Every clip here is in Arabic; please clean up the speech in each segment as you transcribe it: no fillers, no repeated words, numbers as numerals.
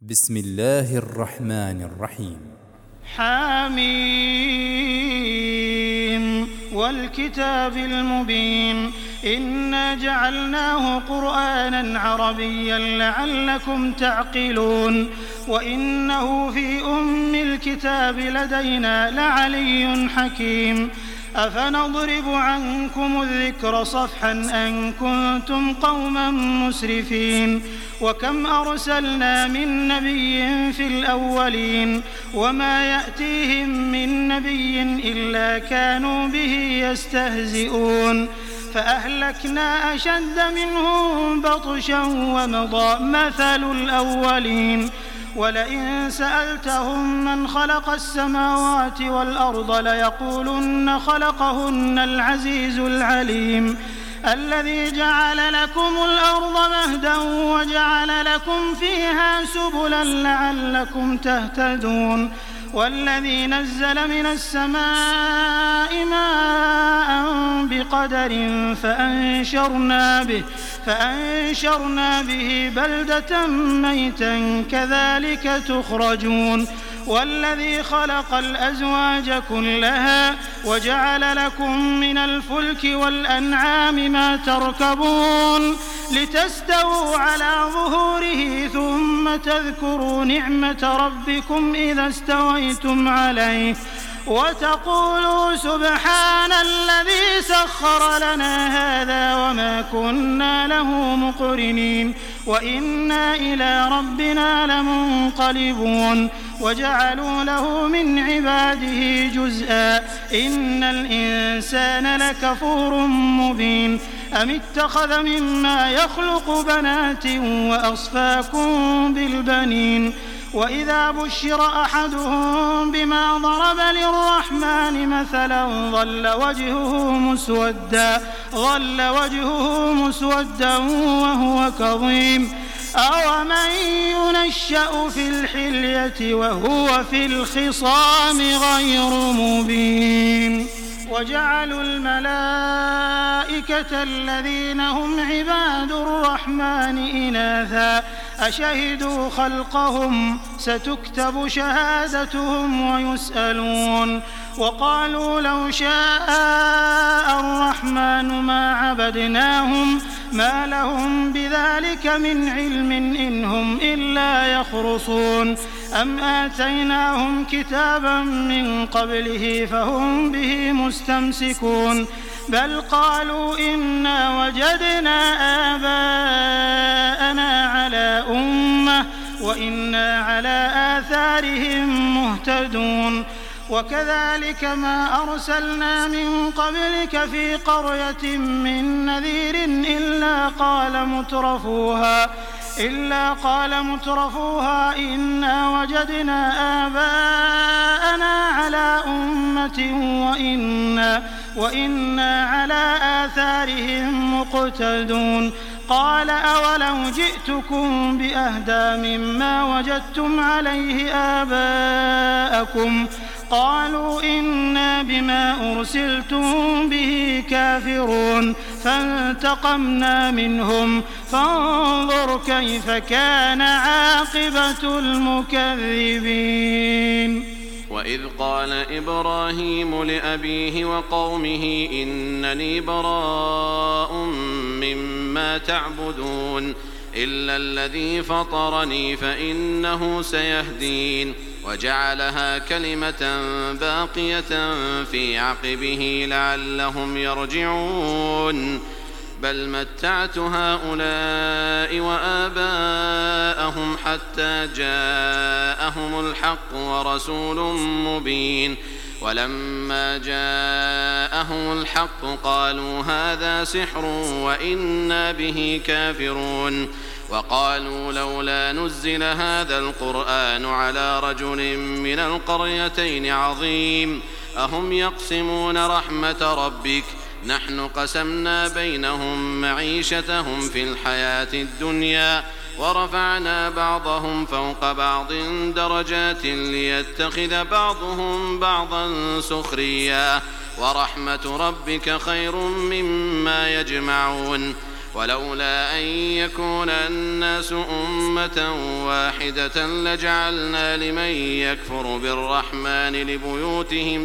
بسم الله الرحمن الرحيم. حميم والكتاب المبين إنا جعلناه قرآنا عربيا لعلكم تعقلون وإنه في أم الكتاب لدينا لعلي حكيم أفنضرب عنكم الذكر صفحا أن كنتم قوما مسرفين وكم أرسلنا من نبي في الأولين وما يأتيهم من نبي إلا كانوا به يستهزئون فأهلكنا أشد منهم بطشا ومضى مثل الأولين ولئن سألتهم من خلق السماوات والأرض ليقولن خلقهن العزيز العليم الذي جعل لكم الأرض مهدا وجعل لكم فيها سبلا لعلكم تهتدون والذي نزل من السماء ماء بقدر فأنشرنا به بلدة ميتا كذلك تخرجون والذي خلق الأزواج كلها وجعل لكم من الفلك والأنعام ما تركبون لتستووا على ظهوره ثم تذكروا نعمة ربكم إذا استويتم عليه وتقولوا سبحان الذي سخر لنا هذا وما كنا له مقرنين وإنا إلى ربنا لمنقلبون وجعلوا له من عباده جزءا إن الإنسان لكفور مبين أم اتخذ مما يخلق بنات وأصفاكم بالبنين وإذا بشر أحدهم بما ضرب للرحمن مثلا ظل وجهه مسودا وهو كظيم أومن ينشأ في الحلية وهو في الخصام غير مبين وجعلوا الملائكة الذين هم عباد الرحمن إناثا أشهدوا خلقهم ستكتب شهادتهم ويسألون وقالوا لو شاء الرحمن ما عبدناهم ما لهم بذلك من علم إن هم إلا يخرصون أم آتيناهم كتابا من قبله فهم به مستمسكون بل قالوا إنا وجدنا آباءنا على أمة وإنا على آثارهم مهتدون وكذلك ما أرسلنا من قبلك في قرية من نذير إلا قال مترفوها إنا وجدنا آباءنا على أمة وإنا على آثارهم مقتدون قال أولو جئتكم بأهدى مما وجدتم عليه آباءكم قالوا إنا بما أرسلتم به كافرون فانتقمنا منهم فانظر كيف كان عاقبة المكذبين وإذ قال إبراهيم لأبيه وقومه إنني براء مما تعبدون إلا الذي فطرني فإنه سيهدين وجعلها كلمة باقية في عقبه لعلهم يرجعون بل متعت هؤلاء وآباءهم حتى جاءهم الحق ورسول مبين ولما جاءهم الحق قالوا هذا سحر وإنا به كافرون وقالوا لولا نزل هذا القرآن على رجل من القريتين عظيم أهم يقسمون رحمة ربك نحن قسمنا بينهم معيشتهم في الحياة الدنيا ورفعنا بعضهم فوق بعض درجات ليتخذ بعضهم بعضا سخريا ورحمة ربك خير مما يجمعون ولولا أن يكون الناس أمة واحدة لجعلنا لمن يكفر بالرحمن لبيوتهم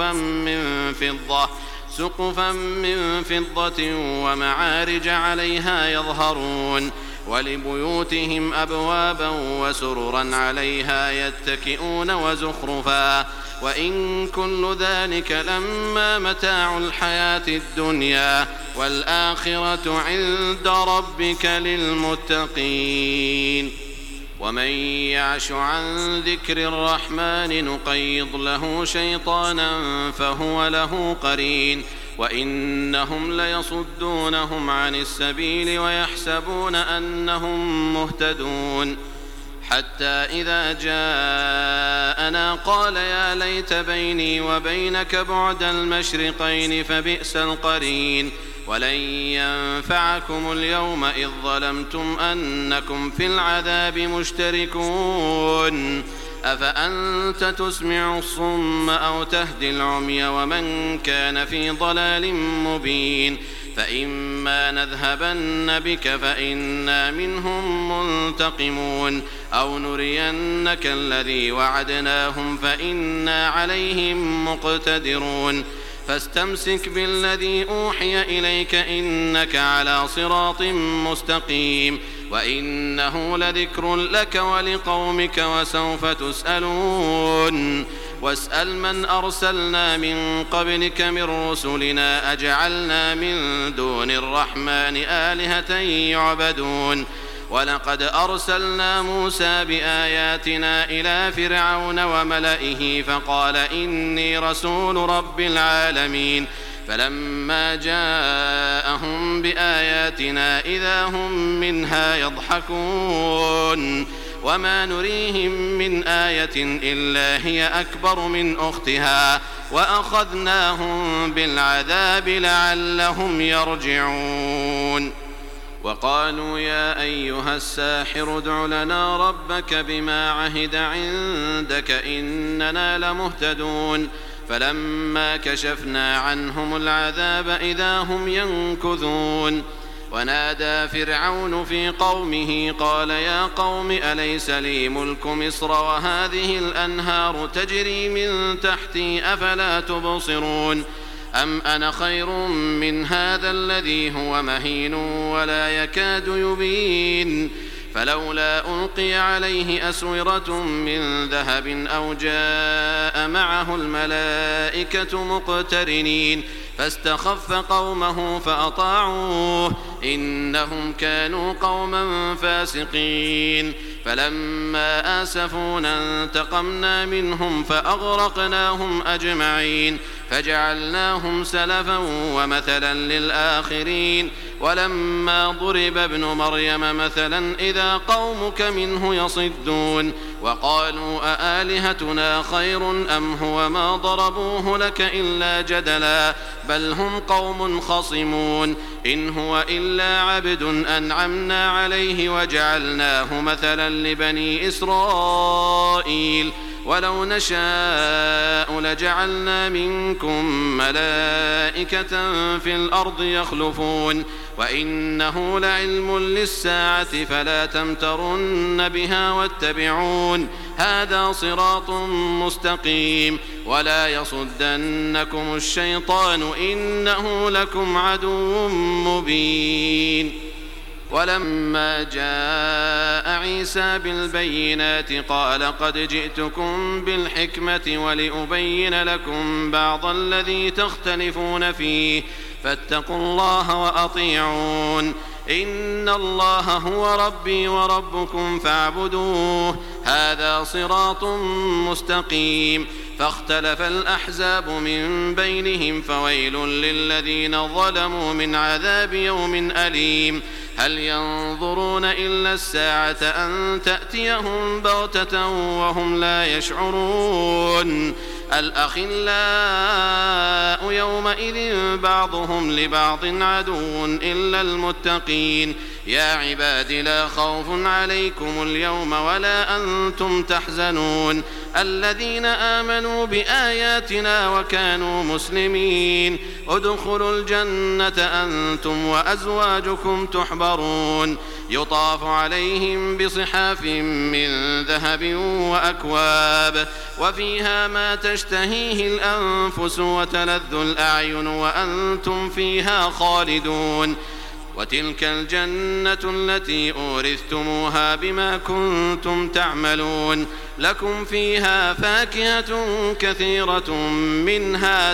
سقفا من فضة ومعارج عليها يظهرون ولبيوتهم أبوابا وسررا عليها يتكئون وزخرفا وإن كل ذلك لما متاع الحياة الدنيا والآخرة عند ربك للمتقين. ومن يعش عن ذكر الرحمن نقيض له شيطانا فهو له قرين وإنهم ليصدونهم عن السبيل ويحسبون أنهم مهتدون حتى إذا جاءنا قال يا ليت بيني وبينك بعد المشرقين فبئس القرين ولن ينفعكم اليوم إذ ظلمتم أنكم في العذاب مشتركون أفأنت تسمع الصم أو تهدي العمي ومن كان في ضلال مبين فإما نذهبن بك فإنا منهم منتقمون أو نرينك الذي وعدناهم فإنا عليهم مقتدرون فاستمسك بالذي أوحي إليك إنك على صراط مستقيم وإنه لذكر لك ولقومك وسوف تسألون واسأل من أرسلنا من قبلك من رسلنا أجعلنا من دون الرحمن آلهة يعبدون ولقد أرسلنا موسى بآياتنا إلى فرعون وملئه فقال إني رسول رب العالمين فلما جاءهم بآياتنا إذا هم منها يضحكون وما نريهم من آية إلا هي أكبر من أختها وأخذناهم بالعذاب لعلهم يرجعون وقالوا يا أيها الساحر ادع لنا ربك بما عهد عندك إننا لمهتدون فلما كشفنا عنهم العذاب إذا هم ينكثون ونادى فرعون في قومه قال يا قوم أليس لي ملك مصر وهذه الأنهار تجري من تحتي أفلا تبصرون أم أنا خير من هذا الذي هو مهين ولا يكاد يبين فلولا ألقي عليه أسورة من ذهب أو جاء معه الملائكة مقترنين فاستخف قومه فأطاعوه إنهم كانوا قوما فاسقين فلما آسفونا انتقمنا منهم فأغرقناهم أجمعين فجعلناهم سلفا ومثلا للآخرين ولما ضرب ابن مريم مثلا إذا قومك منه يصدون وقالوا أآلهتنا خير أم هو ما ضربوه لك إلا جدلا بل هم قوم خصمون إن هو إلا عبد أنعمنا عليه وجعلناه مثلا لبني إسرائيل ولو نشاء لجعلنا منكم ملائكة في الأرض يخلفون وإنه لعلم للساعة فلا تمترن بها واتبعون هذا صراط مستقيم ولا يصدنكم الشيطان إنه لكم عدو مبين. ولما جاء عيسى بالبينات قال قد جئتكم بالحكمة ولأبين لكم بعض الذي تختلفون فيه فاتقوا الله وأطيعون إن الله هو ربي وربكم فاعبدوه هذا صراط مستقيم. فاختلف الأحزاب من بينهم فويل للذين ظلموا من عذاب يوم أليم هل ينظرون إلا الساعة أن تأتيهم بغتة وهم لا يشعرون الأخلاء يومئذ بعضهم لبعض عدو إلا المتقين يا عباد لا خوف عليكم اليوم ولا أنتم تحزنون الذين آمنوا بآياتنا وكانوا مسلمين ادخلوا الجنة أنتم وأزواجكم تحبرون يطاف عليهم بصحاف من ذهب وأكواب وفيها ما تشتهيه الأنفس وتلذ الأعين وأنتم فيها خالدون وتلك الجنة التي أورثتموها بما كنتم تعملون لكم فيها فاكهة كثيرة منها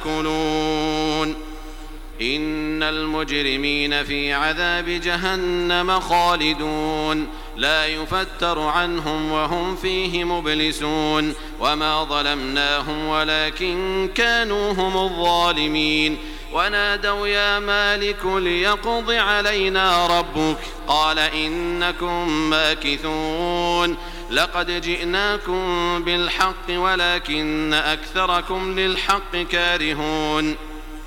تأكلون إن المجرمين في عذاب جهنم خالدون لا يفتر عنهم وهم فيه مبلسون وما ظلمناهم ولكن كانوا هم الظالمين ونادوا يا مالك ليقض علينا ربك قال إنكم ماكثون لقد جئناكم بالحق ولكن أكثركم للحق كارهون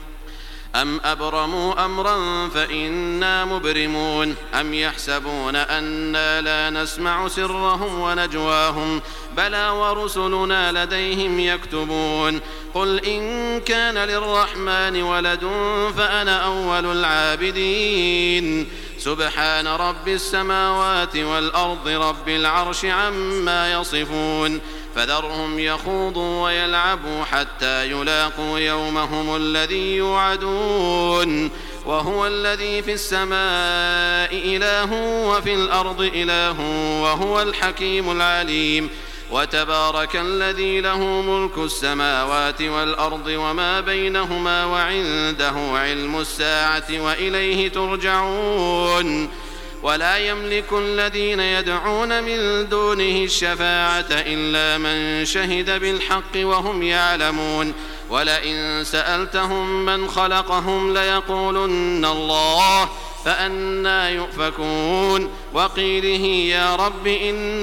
أم أبرموا أمرا فإنا مبرمون أم يحسبون أنا لا نسمع سرهم ونجواهم بلى ورسلنا لديهم يكتبون قل إن كان للرحمن ولد فأنا أول العابدين سبحان رب السماوات والأرض رب العرش عما يصفون فذرهم يخوضوا ويلعبوا حتى يلاقوا يومهم الذي يوعدون وهو الذي في السماء إله وفي الأرض إله وهو الحكيم العليم وتبارك الذي له ملك السماوات والأرض وما بينهما وعنده علم الساعة وإليه ترجعون ولا يملك الذين يدعون من دونه الشفاعة إلا من شهد بالحق وهم يعلمون ولئن سألتهم من خلقهم ليقولن الله فأنى يؤفكون وقيله يا رب إن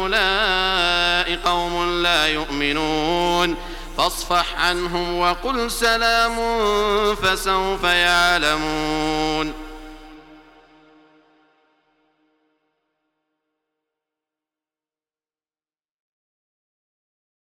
هؤلاء قوم لا يؤمنون فاصفح عنهم وقل سلام فسوف يعلمون.